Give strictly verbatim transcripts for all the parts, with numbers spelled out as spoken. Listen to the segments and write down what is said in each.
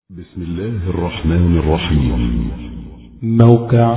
بسم الله الرحمن الرحيم. موقع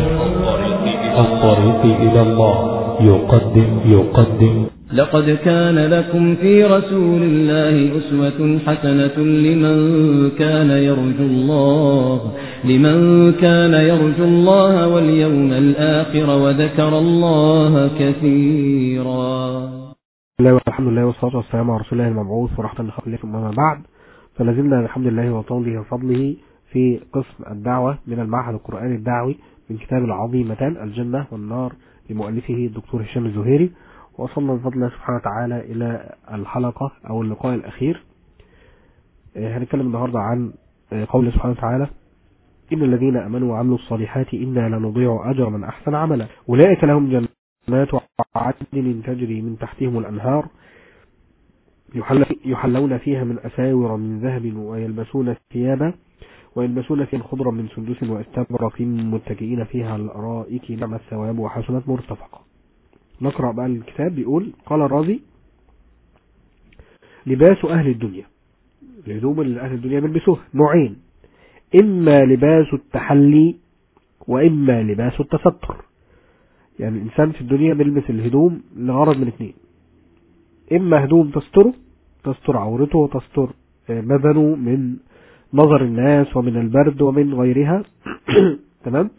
الطريق إلى الله يقدم يقدم لقد كان لكم في رسول الله أسوة حسنة لمن كان يرجو الله لمن كان يرجو الله واليوم الآخر وذكر الله كثيرا. الحمد لله والصلاة والسلام على رسول الله المبعوث ورحمة الله لكم. أما بعد، فلازلنا بحمد الله وطوله وفضله في قسم الدعوة من المعهد القرآني الدعوي من كتاب العظيمتان الجنة والنار لمؤلفه الدكتور هشام الزهيري، وصلنا بفضل الله سبحانه وتعالى إلى الحلقة أو اللقاء الأخير. هنتكلم النهاردة عن قول سبحانه وتعالى: إن الذين أمنوا وعملوا الصالحات إنا لنضيع أجر من أحسن عملا أولئك لهم جنات عدن تجري من تحتهم الأنهار يحلون فيها من أساور من ذهب ويلبسون ثيابا ويلبسون فيها خضرا من سندس واستبرق متكئين فيها على الأرائك نعم الثواب وحسنت مرتفقة. نقرأ بقى الكتاب. بيقول: قال الرازي: لباس أهل الدنيا، الهدوم اللي أهل الدنيا بيلبسوها نوعين: إما لباس التحلي وإما لباس التستر. يعني الإنسان في الدنيا بيلبس الهدوم لغرض من اثنين: إما هدوم تستره تستر عورته وتستر بدنه من نظر الناس ومن البرد ومن غيرها تمام.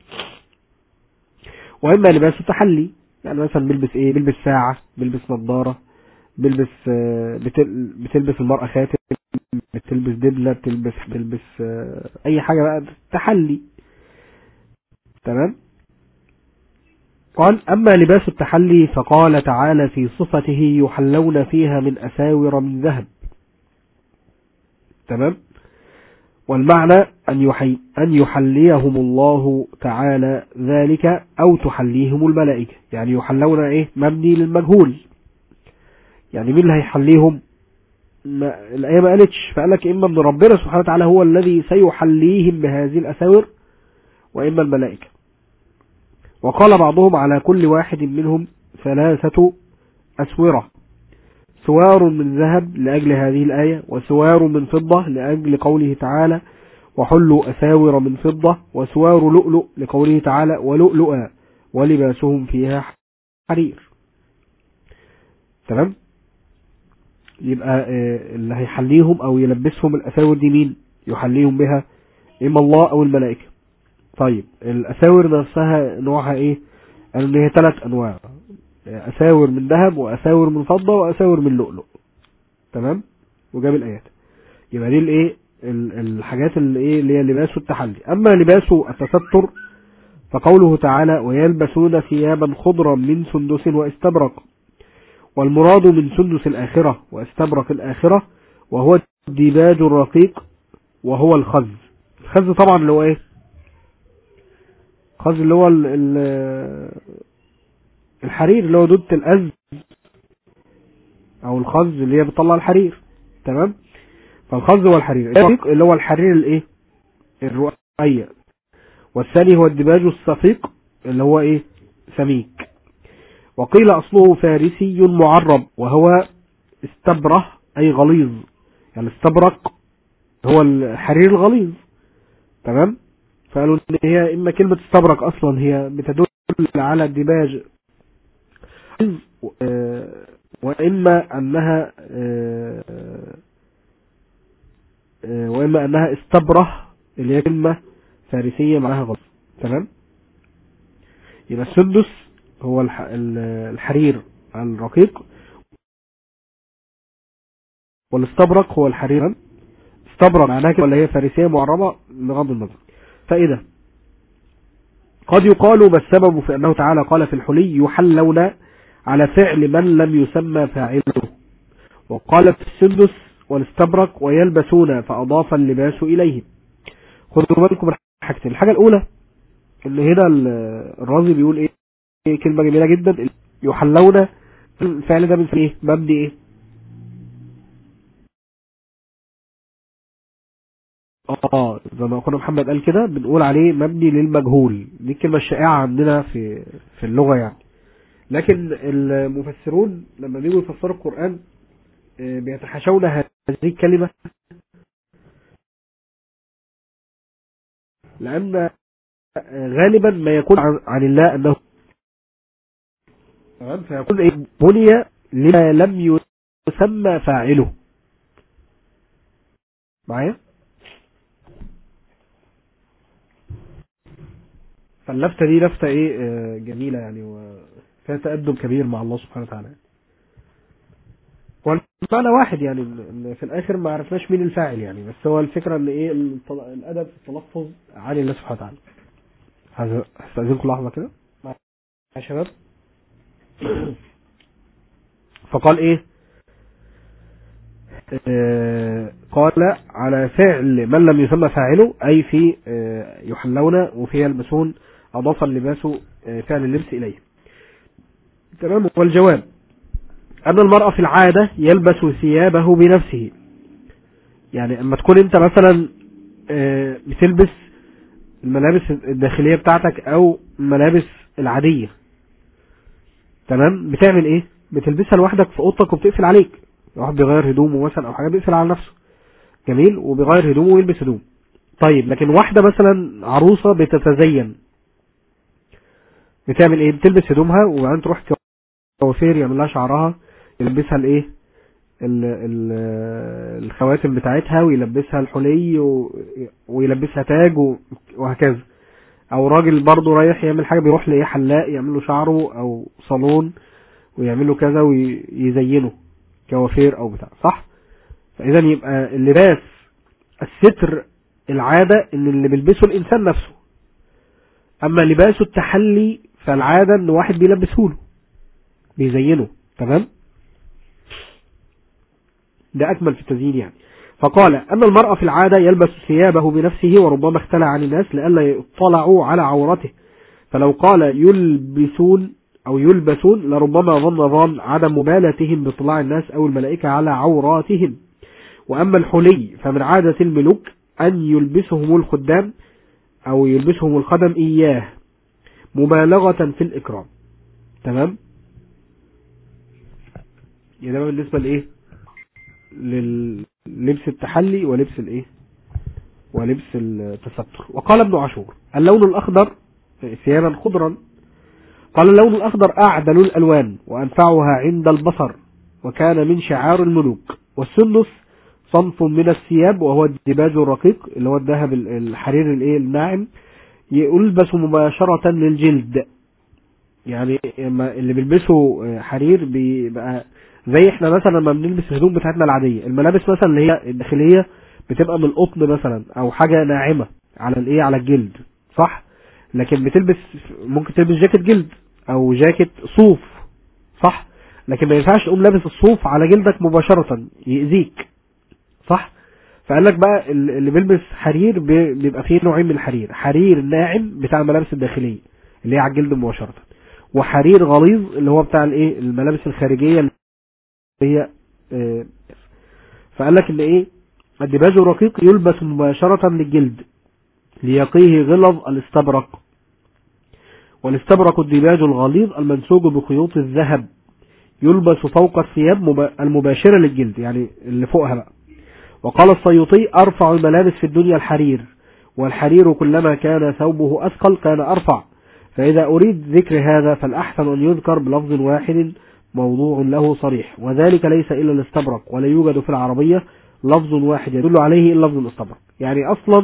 وإما لباس التحلي، يعني مثلا بيلبس إيه؟ بيلبس ساعة، بيلبس نظارة، بيلبس بتلبس المرأة خاتم، بتلبس دبلة، بتلبس بتلبس أي حاجة بقى تحلي. تمام. قال: أما لباس التحلي فقال تعالى في صفته: يحلون فيها من أساور من ذهب. تمام. والمعنى أن يحي أن يحليهم الله تعالى ذلك أو تحليهم الملائكة. يعني يحلون إيه؟ مبني للمجهول، يعني مين اللي هيحليهم؟ ما الآية ما قالتش، فقالك إما من ربنا سبحانه وتعالى هو الذي سيحليهم بهذه الأساور، وإما الملائكة. وقال بعضهم: على كل واحد منهم ثلاثة أسورة: سوار من ذهب لأجل هذه الآية، وسوار من فضة لأجل قوله تعالى: وحلوا أساور من فضة، وسوار لؤلؤ لقوله تعالى: ولؤلؤا ولباسهم فيها حرير. تمام. يبقى اللي هيحليهم أو يلبسهم الأساور دي مين؟ يحليهم بها إما الله أو الملائكة. طيب الأساور نفسها نوعها إيه؟ أن هي ثلاث أنواع: أساور من ذهب وأساور من فضة وأساور من لؤلؤ. تمام. وجاب الآيات. يبقى دي الإيه؟ الحاجات اللي إيه اللي هي لباس التحلي. أما لباس التستر فقوله تعالى: ويلبسون ثيابا خضرا من سندس واستبرق. والمراد من سندس الآخرة واستبرق الآخرة وهو الديباج الرقيق وهو الخز. الخز طبعا اللي هو إيه؟ الخز اللي هو الحرير، اللي هو دودة الأز او الخز اللي هي بتطلع الحرير. تمام. فالخز هو الحرير اللي هو الحرير الايه؟ الرقيق. والثاني هو الدباج الصفيق اللي هو ايه؟ سميك. وقيل اصله فارسي معرب وهو استبره اي غليظ، يعني استبرق هو الحرير الغليظ. تمام. فقالوا ان هي اما كلمة استبرق اصلا هي بتدل على الدباج، وإما أنها وإما أنها استبره اللي هي كلمة فارسية معها غلط. تمام. يبقى السندس هو الحرير الرقيق، والاستبرق هو الحرير. استبرق معناها كده ولا هي فارسية معربة بغض النظر. فإذا قد يقال ما السبب في أنه تعالى قال في الحلي: يحلون على فعل من لم يسمى فاعله، وقال في السندس والاستبرق ويلبسون فأضاف اللباس إليه. خذوا بالكم من حاجتين. الحاجة الأولى إن هنا الرازي بيقول إيه؟ كلمة جميلة جدا: يحلون. الفعل ده من إيه؟ مبني إيه؟ آه زي ما أخونا محمد قال كده، بنقول عليه مبني للمجهول. دي الكلمة الشائعة عندنا في في اللغة يعني. لكن المفسرون لما بيجوا يفسروا القرآن بيتحاشون هذه الكلمة لأن غالبا ما يكون عن الله أنه فيكون إيه بني لما لم يسمى فاعله معايا. فاللفتة دي لفتة ايه جميلة يعني وفيها تقدم كبير مع الله سبحانه وتعالى. والمعنى واحد يعني في الاخر ما عرفناش مين الفاعل يعني، بس هو الفكرة ان ايه الادب في التلفظ عن الله سبحانه وتعالى. هستأذنكم لحظة كده يا شباب. فقال ايه آه قال على فعل من لم يسمى فاعله اي في آه يحلون وفي يلبسون اضاف اللباس آه فعل اللبس اليه. تمام. والجواب ان المرأة في العادة يلبس ثيابه بنفسه. يعني اما تكون انت مثلا آه بتلبس الملابس الداخلية بتاعتك او الملابس العادية، تمام، بتعمل ايه؟ بتلبسها لوحدك في اوضتك وبتقفل عليك. واحد بيغير هدومه مثلا او حاجه بيقفل على نفسه، جميل، وبيغير هدومه ويلبس هدوم. طيب لكن واحده مثلا عروسه بتتزين بتعمل ايه؟ بتلبس هدومها وبعدين تروح كوافير يعمل لها شعرها، يلبسها الايه الخواتم بتاعتها ويلبسها الحلي ويلبسها تاج وهكذا. او راجل برضه رايح يعمل حاجه بيروح لايه حلاق يعمل له شعره او صالون ويعمل له كذا ويزينه كوافير او بتاع، صح؟ فاذا يبقى اللباس الستر العادة ان اللي بيلبسه الانسان نفسه، اما لباسه التحلي فالعادة ان واحد بيلبسه له بيزينه. تمام، ده اكمل في التزيين يعني. فقال ان المرأة في العادة يلبس ثيابه بنفسه وربما اختلع عن الناس لئلا يطلعوا على عورته، فلو قال يلبسون او يلبسون لربما ظن ظن عدم مبالاتهم باطلاع الناس او الملائكة على عوراتهم. واما الحلي فمن عادة الملوك ان يلبسهم الخدام او يلبسهم الخدم اياه مبالغة في الاكرام. تمام، يعني ده بالنسبة لايه للبس التحلي ولبس الايه ولبس التستر. وقال ابن عاشور اللون الاخضر ثيابا خضرا، قال اللون الأخضر أعدل الألوان وأنفعها عند البصر وكان من شعار الملوك. والسندس صنف من الثياب وهو الديباج الرقيق اللي هو الذهب الحرير الايه الناعم، يلبس مباشرة للجلد. يعني اللي بيلبسه حرير بيبقى زي احنا مثلا لما بنلبس الهدوم بتاعتنا العادية، الملابس مثلا اللي هي الداخلية بتبقى من القطن مثلا او حاجة ناعمة على الايه على الجلد، صح؟ لكن بتلبس ممكن تلبس جاكيت جلد او جاكيت صوف، صح؟ لكن ما ينفعش تقوم لابس الصوف على جلدك مباشرة يأذيك، صح؟ فقال لك بقى اللي بيلبس حرير بيبقى فيه نوعين من الحرير، حرير ناعم بتاع الملابس الداخلية اللي هي على الجلد مباشرة، وحرير غليظ اللي هو بتاع الايه الملابس الخارجية اللي هي اه. فقال لك ان ايه الديباج الرقيق يلبس مباشرة للجلد ليقيه غلظ الاستبرق، والاستبرق الديباج الغليظ المنسوج بخيوط الذهب يلبس فوق الثياب المباشرة للجلد يعني اللي فوقها بقى. وقال السيوطي أرفع الملابس في الدنيا الحرير، والحرير كلما كان ثوبه أثقل كان أرفع، فإذا أريد ذكر هذا فالأحسن أن يذكر بلفظ واحد موضوع له صريح، وذلك ليس إلا الاستبرق، ولا يوجد في العربية لفظ واحد يدل عليه إلا لفظ الاستبرق. يعني أصلا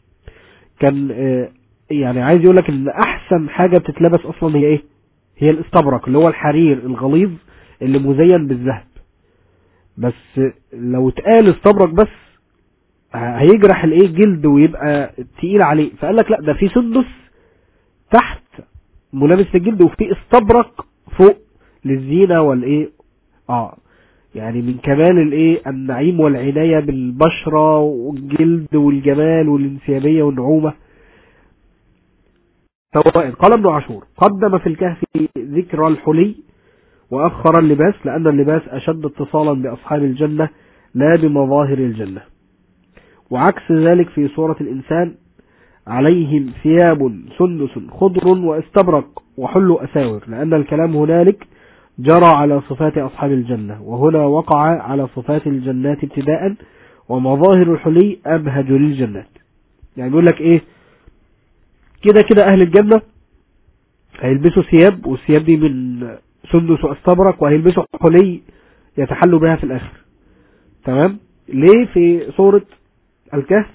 كان يعني عايز يقول لك ان احسن حاجة بتتلبس اصلا هي ايه؟ هي الاستبرق اللي هو الحرير الغليظ اللي مزين بالذهب. بس لو اتقال استبرق بس هيجرح الايه جلد ويبقى تقيل عليه، فقال لك لا ده في سندس تحت ملابس للجلد وفي استبرق فوق للزينة والايه اه يعني من كمال الايه النعيم والعناية بالبشرة والجلد والجمال والانسيابية والنعومة. قال ابن عاشور قدم في الكهف ذكر الحلي وأخر اللباس لأن اللباس أشد اتصالا بأصحاب الجنة لا بمظاهر الجنة، وعكس ذلك في سورة الإنسان عليهم ثياب سندس خضر واستبرق وحلوا أساور، لأن الكلام هنالك جرى على صفات أصحاب الجنة، وهنا وقع على صفات الجنات ابتداء، ومظاهر الحلي أبهج للجنات. يعني يقول لك إيه كده كده أهل الجنة هيلبسوا ثياب، والثياب دي من سندس واستبرق، وهيلبسوا حلي يتحلوا بها في الآخر. تمام. ليه في سورة الكهف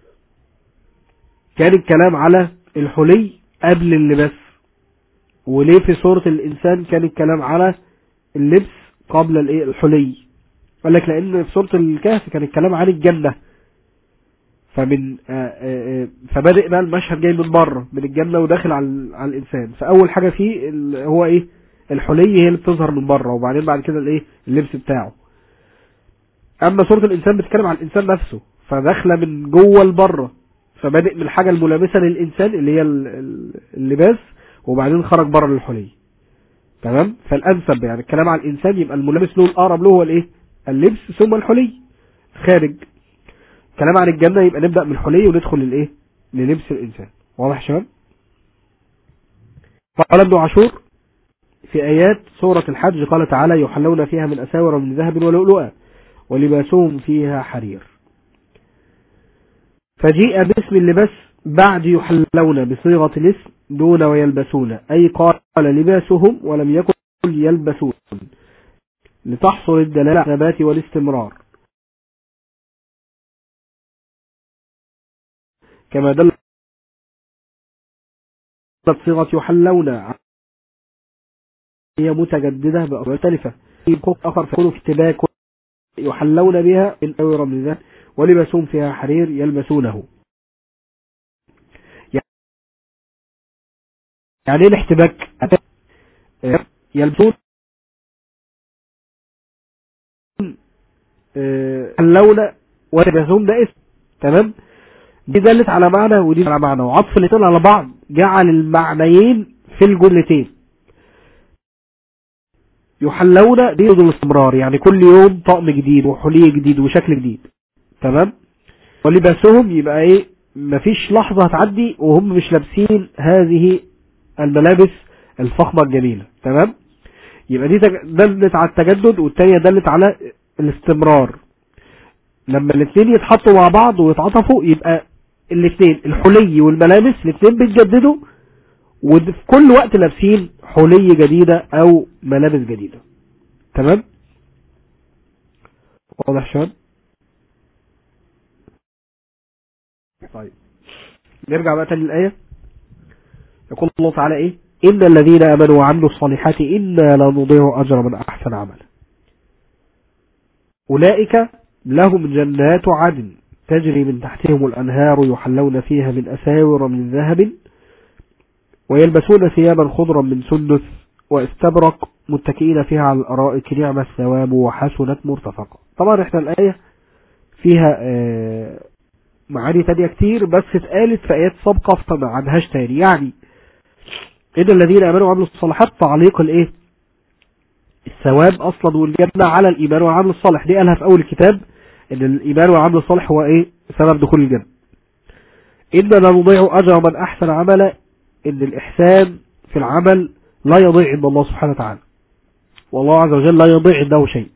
كان الكلام على الحلي قبل اللباس، وليه في سورة الإنسان كان الكلام على اللبس قبل الايه الحلي؟ قال لك لأن في سورة الكهف كان الكلام عن الجنة، فمن آآ آآ فبدأ بقى المشهد جاي من بره من الجنة وداخل على على الإنسان. فأول حاجة فيه هو ايه؟ الحلي هي اللي بتظهر من بره، وبعدين بعد كده الايه اللبس بتاعه. اما سورة الإنسان بتتكلم عن الإنسان نفسه، فداخله من جوه لبره، فبدأ من الحاجة الملامسة للإنسان اللي هي اللباس، وبعدين خرج بره للحلي. تمام. فالأنسب يعني الكلام عن الإنسان يبقى الملامس له الأقرب له هو الايه؟ اللبس ثم الحلي خارج. كلام عن الجنة يبقى نبدأ من الحلي وندخل للايه؟ للبس الإنسان. واضح يا شباب؟ قال ابن عاشور في آيات سورة الحج قال تعالى: يحلون فيها من أساور من ذهب ولؤلؤا ولباسهم فيها حرير. فجيء باسم اللباس بعد يحلون بصيغة الاسم دون ويلبسون، أي قال لباسهم ولم يكن يلبسون، لتحصل الدلالة على الثبات والاستمرار، كما دلت صيغة يحلون هي متجددة بأصول مختلفة. في حقوق آخر فيكون اكتباك يحلون بها من أساور من ذهب ولباسهم فيها حرير يلبسونه. يعني ايه الاحتباك؟ يلبسون حلون ولباسهم ده اسم. تمام. دي دلت على معنى ودي على معنى، وعطف الاثنين على بعض جعل المعنيين في الجملتين. يحلون دي الاستمرار، يعني كل يوم طقم جديد وحلي جديد وشكل جديد. تمام. ولباسهم يبقى ايه؟ مفيش لحظة هتعدي وهم مش لابسين هذه الملابس الفخمة الجميلة. تمام. يبقى دي دلت على التجدد، والتانية دلت على الاستمرار. لما الاثنين يتحطوا مع بعض ويتعاطفوا يبقى الاثنين الحلي والملابس الاثنين بيتجددوا، وفي كل وقت لابسين حلي جديدة او ملابس جديدة. تمام. واضح شباب؟ طيب نرجع بقى تاني للآية. يقول الله تعالى ايه؟ إن الذين آمنوا وعملوا الصالحات إنا لا نضيع أجر من أحسن عملا. أولئك لهم جنات عدن تجري من تحتهم الأنهار يحلون فيها من أساور من ذهب ويلبسون ثيابا خضرا من سندس واستبرق متكئين فيها على الأرائك نعم الثواب وحسنت مرتفقة. طبعا احنا الآية فيها معاني تانية كتير، بس اتقالت في آيات سابقة فما عندهاش تاني. يعني إن الذين آمنوا وعملوا الصالحات تعليق الايه؟ الثواب أصلا والجنة على الإيمان والعمل الصالح. دي قالها في أول الكتاب إن الإيمان والعمل الصالح هو إيه؟ سبب دخول الجنة. إننا لا نضيع أجر من أحسن عملا، إن الإحسان في العمل لا يضيع عند الله سبحانه وتعالى، والله عز وجل لا يضيع عنده شيء.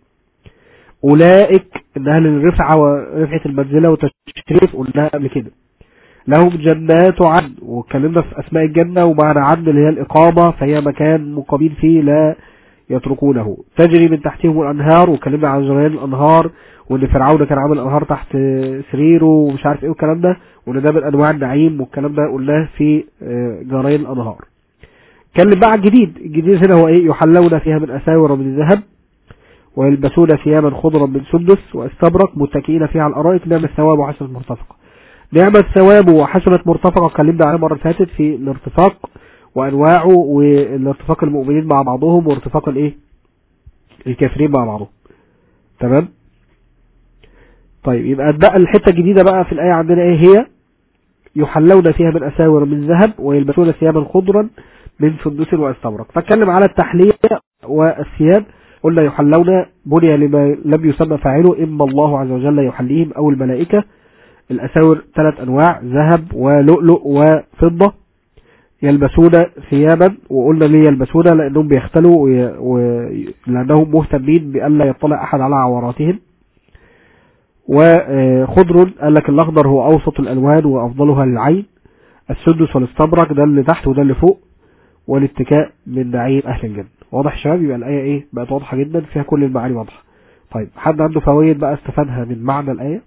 أولئك إن أهل الرفعة ورفعة المنزلة والتشريف قلناها قبل كده، لهم جنات عدن، واتكلمنا في أسماء الجنة ومعنى عدن اللي هي الإقامة، فهي مكان مقيمين فيه لا يتركونه. تجري من تحتهم الأنهار، واتكلمنا عن جريان الأنهار، وإن فرعون كان عامل أنهار تحت سريره ومش عارف إيه والكلام ده، وإن ده من أنواع النعيم، والكلام ده قلناه في جريان الأنهار. اتكلم بقى الجديد. الجديد هنا هو إيه؟ يحلون فيها من أساور من ذهب ويلبسون ثيابا خضرا من سندس واستبرق متكئين فيها على الأرائك نعم الثواب وحسنت مرتفقة. نعم الثواب وحسنت مرتفقة اتكلمنا عنها مرة فاتت في الارتفاق وأنواعه، والارتفاق المؤمنين مع بعضهم وارتفاق الايه؟ الكافرين مع بعضهم. تمام. طيب يبقى بقى الحتة الجديدة بقى في الآية عندنا ايه هي؟ يحلون فيها من أساور من ذهب ويلبسون ثيابا خضرا من سندس واستبرق. فاتكلم على التحلية والثياب، قلنا يحلون بني لما لم يسمى فاعله، إما الله عز وجل يحليهم أو الملائكة. الأساور ثلاث أنواع: ذهب ولؤلؤ وفضة. يلبسون ثيابا، وقلنا ليه يلبسون؟ لأنهم بيختلوا ولأنهم مهتمين بألا يطلع أحد على عوراتهم. وخضر قال لك الأخضر هو أوسط الألوان وأفضلها للعين. السدس والاستبرق، ده اللي تحت وده اللي فوق، والاتكاء من نعيم أهل الجنة. واضح يا شباب؟ يبقى الآية إيه بقت واضحة جدا، فيها كل المعاني واضحة. طيب حد عنده فوائد بقى استفادها من معنى الآية؟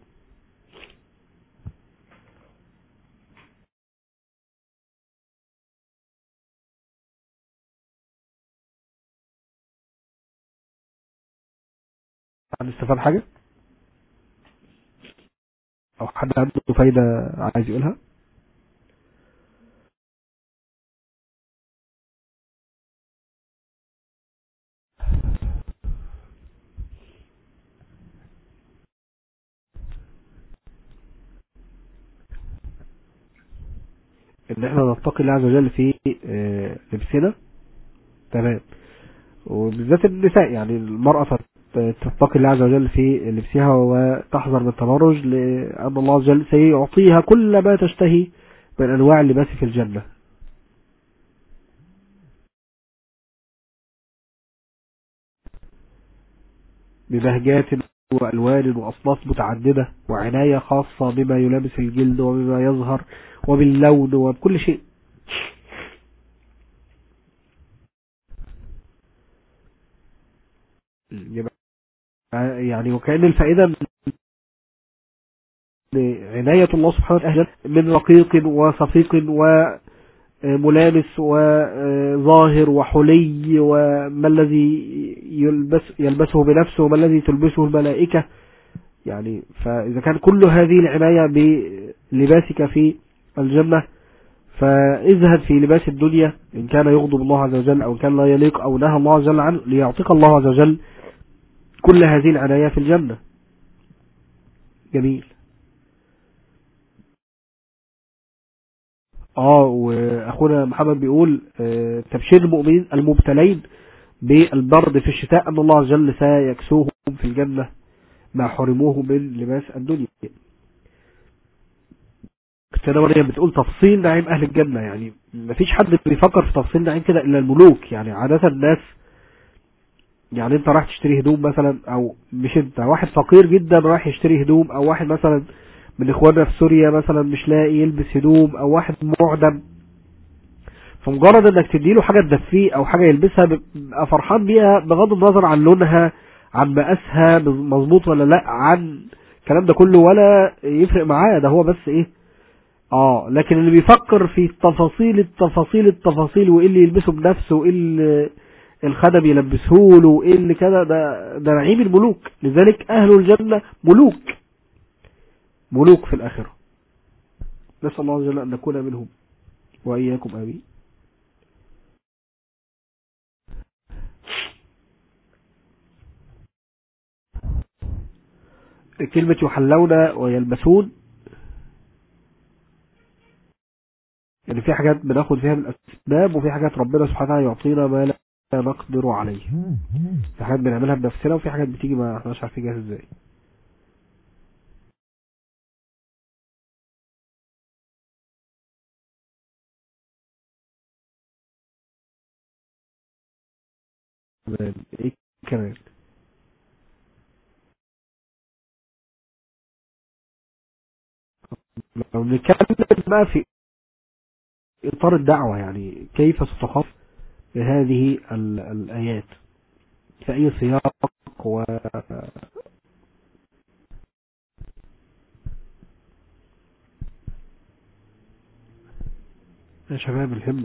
حد استفاد حاجة أو حد عنده فايدة عايز يقولها؟ ان احنا نتقي الله عز وجل في آه، لبسنا. تمام. وبالذات النساء، يعني المرأة تتقي الله عز وجل في لبسها وتحذر من التبرج، لأن الله عز وجل سيعطيها كل ما تشتهي من أنواع اللباس في الجنة. ببهجات وألوان وأصناف متعددة، وعناية خاصة بما يلامس الجلد وبما يظهر وباللون وبكل شيء. يبقى يعني وكأن الفائدة من عناية الله سبحانه وتعالى من رقيق وصفيق وملامس وظاهر وحلي، وما الذي يلبس يلبسه بنفسه وما الذي تلبسه الملائكة. يعني فإذا كان كل هذه العناية بلباسك في الجنة، فاذهب في لباس الدنيا إن كان يغضب الله عز وجل أو كان لا يليق أو نهى الله عز وجل عنه، ليعطيك الله عز وجل كل هذه العناية في الجنة. جميل. اه واخونا محمد بيقول آه تبشير المؤمنين المبتلين بالبرد في الشتاء ان الله عز وجل سيكسوهم في الجنة ما حرموه من لباس الدنيا. كتنا مريم بتقول تفصيل نعيم اهل الجنة، يعني مفيش حد بيفكر في تفصيل نعيم كده الا الملوك. يعني عادة الناس، يعني انت رايح تشتري هدوم مثلا، او مش انت، واحد فقير جدا رايح يشتري هدوم، او واحد مثلا من اخواننا في سوريا مثلا مش لاقي يلبس هدوم، او واحد معدم، فمجرد انك تديله حاجة تدفيه او حاجة يلبسها بيبقى فرحان بيها، بغض النظر عن لونها، عن مقاسها مظبوط ولا لا، عن الكلام ده كله ولا يفرق معاه. ده هو بس ايه، اه لكن اللي بيفكر في تفاصيل التفاصيل التفاصيل وايه اللي يلبسه بنفسه وايه اللي الخدم يلبسه له وايه اللي كده، ده ده نعيم الملوك. لذلك اهل الجنة ملوك، ملوك في الاخرة. نسأل الله عز وجل ان نكون منهم واياكم امين. كلمة يحلون ويلبسون، يعني في حاجات بناخد فيها من الأسباب، وفي حاجات ربنا سبحانه وتعالى يعطينا ما لا نقدر عليه. في حاجات بنعملها بنفسنا، وفي حاجات بتيجي ما احناش عارفين جاهز ازاي. ايه كمان؟ لو نتكلم بقى في إطار الدعوة، يعني كيف ستخاف بهذه الآيات في أي سياق؟ و يا شباب الهمة.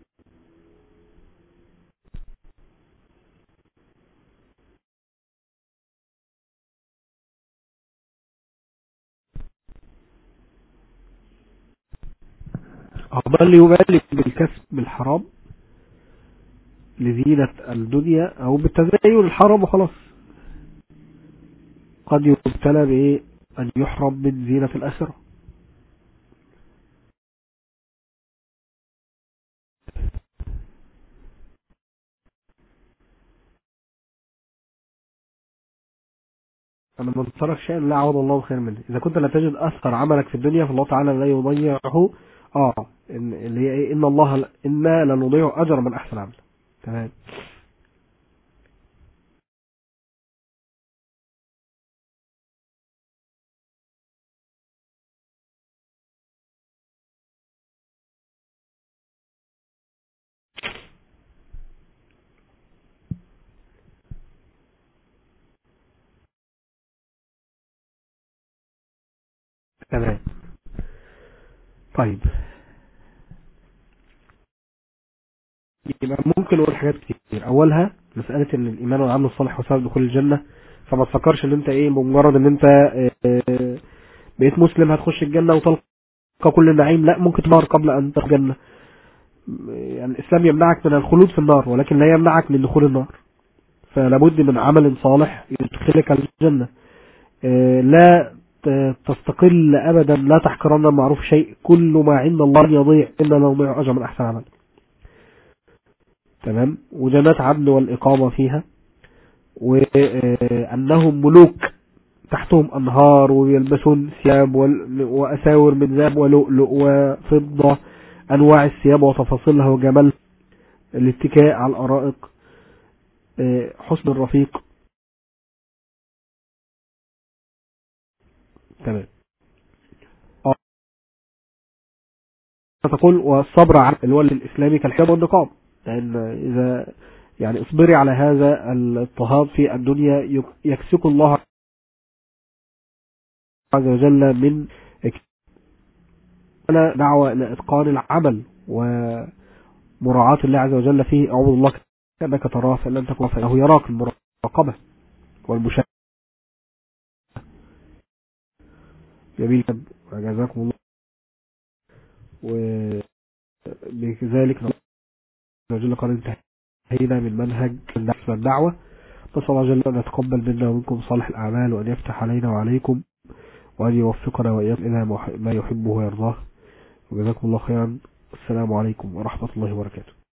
أقبل يبالي بالكسب بالحرام لزينة الدنيا أو بالتزين الحرام وخلاص، قد يبتلى بإيه؟ أن يحرم من زينة الآخرة. أنا من ترك شيئا لا عوض الله خير منه. إذا كنت لا تجد أثر عملك في الدنيا فالله تعالى لا يضيعه. آه إن اللي هي إيه؟ إن الله إنا لنضيع أجر من أحسن عمل. تمام. تمام. طيب يبقى ممكن نقول حاجات كتير. اولها مسألة ان الايمان والعمل الصالح وسبب دخول الجنة. فما تفكرش ان انت ايه بمجرد ان انت اه بقيت مسلم هتخش الجنة وتلقى كل النعيم. لا، ممكن تمر قبل ان تدخل الجنة. يعني الاسلام يمنعك من الخلود في النار ولكن لا يمنعك من دخول النار. فلابد من عمل صالح يدخلك الجنة. اه لا تستقل ابدا، لا تحقرن المعروف شيء، كل ما عند الله يضيع الا لو ضيع اجر من احسن عمل. تمام. وجنات عدن والإقامة فيها، وأنهم ملوك تحتهم أنهار ويلبسون ثياب وأساور من ذهب ولؤلؤ وفضة، أنواع الثياب وتفاصيلها وجمال الاتكاء على الأرائك، حسن الرفيق. تمام. تقول والصبر على الولي الإسلامي كالحجاب والنقاب، لأن إذا يعني اصبري على هذا الاضطهاد في الدنيا يكسك الله عز وجل من دعوة إلى إتقان العمل ومراعاة الله عز وجل فيه. أعوذ الله كأنك تراه فإن لم تكن فإنه يراك، المراقبة والمشاهدة. جميل جزاكم الله. وبذلك وجل قال انتهينا من منهج الدعوة. نسأل الله جل أن يتقبل منا ومنكم صالح الأعمال وأن يفتح علينا وعليكم وأن يوفقنا وإياكم إلى ما يحبه ويرضاه. وجزاكم الله خيرا. السلام عليكم ورحمة الله وبركاته.